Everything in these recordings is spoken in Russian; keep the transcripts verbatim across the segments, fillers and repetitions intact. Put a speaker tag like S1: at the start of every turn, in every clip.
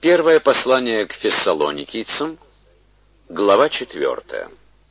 S1: Первое послание к Фессалоникийцам, глава четвертая.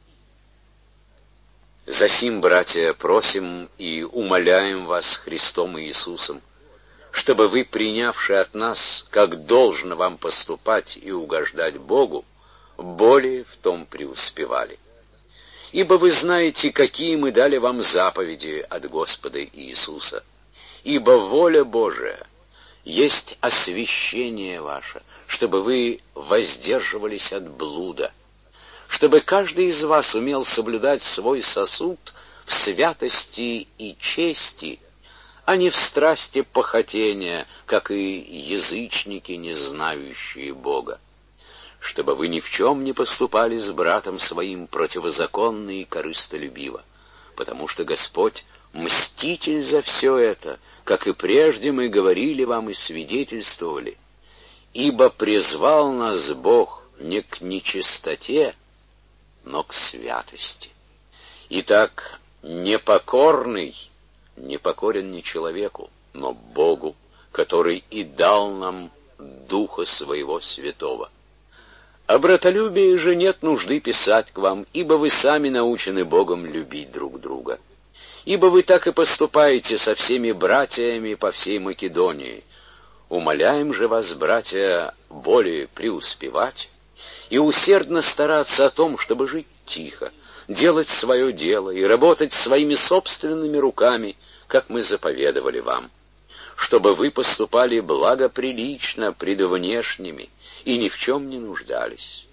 S1: «Засим, братья, просим и умоляем вас Христом Иисусом, чтобы вы, принявши от нас, как должно вам поступать и угождать Богу, более в том преуспевали. Ибо вы знаете, какие мы дали вам заповеди от Господа Иисуса. Ибо воля Божия есть освящение ваше, чтобы вы воздерживались от блуда, чтобы каждый из вас умел соблюдать свой сосуд в святости и чести, а не в страсти похотения, как и язычники, не знающие Бога, чтобы вы ни в чем не поступали с братом своим противозаконно и корыстолюбиво, потому что Господь мститель за все это, как и прежде мы говорили вам и свидетельствовали, ибо призвал нас Бог не к нечистоте, но к святости. Итак, непокорный не покорен не человеку, но Богу, который и дал нам Духа Своего Святого. О братолюбии же нет нужды писать к вам, ибо вы сами научены Богом любить друг друга. Ибо вы так и поступаете со всеми братьями по всей Македонии. Умоляем же вас, братья, более преуспевать и усердно стараться о том, чтобы жить тихо, делать свое дело и работать своими собственными руками, как мы заповедовали вам, чтобы вы поступали благоприлично пред внешними и ни в чем не нуждались.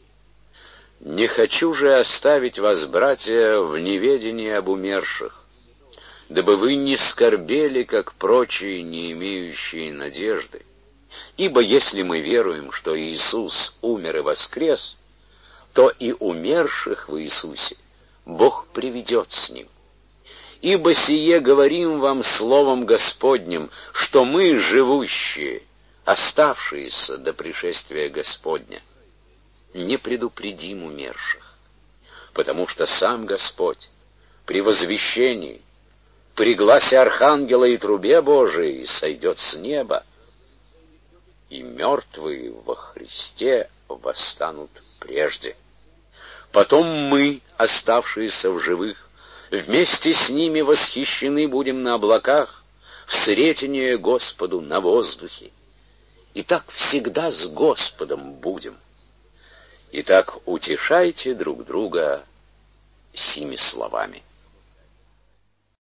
S1: Не хочу же оставить вас, братья, в неведении об умерших, дабы вы не скорбели, как прочие, не имеющие надежды. Ибо если мы веруем, что Иисус умер и воскрес, то и умерших в Иисусе Бог приведет с Ним. Ибо сие говорим вам словом Господним, что мы, живущие, оставшиеся до пришествия Господня, не предупредим умерших, потому что сам Господь при возвещении, при гласе архангела и трубе Божией сойдет с неба, и мертвые во Христе восстанут прежде. Потом мы, оставшиеся в живых, вместе с ними восхищены будем на облаках, в сретение Господу на воздухе. И так всегда с Господом будем. Итак, утешайте друг друга сими словами.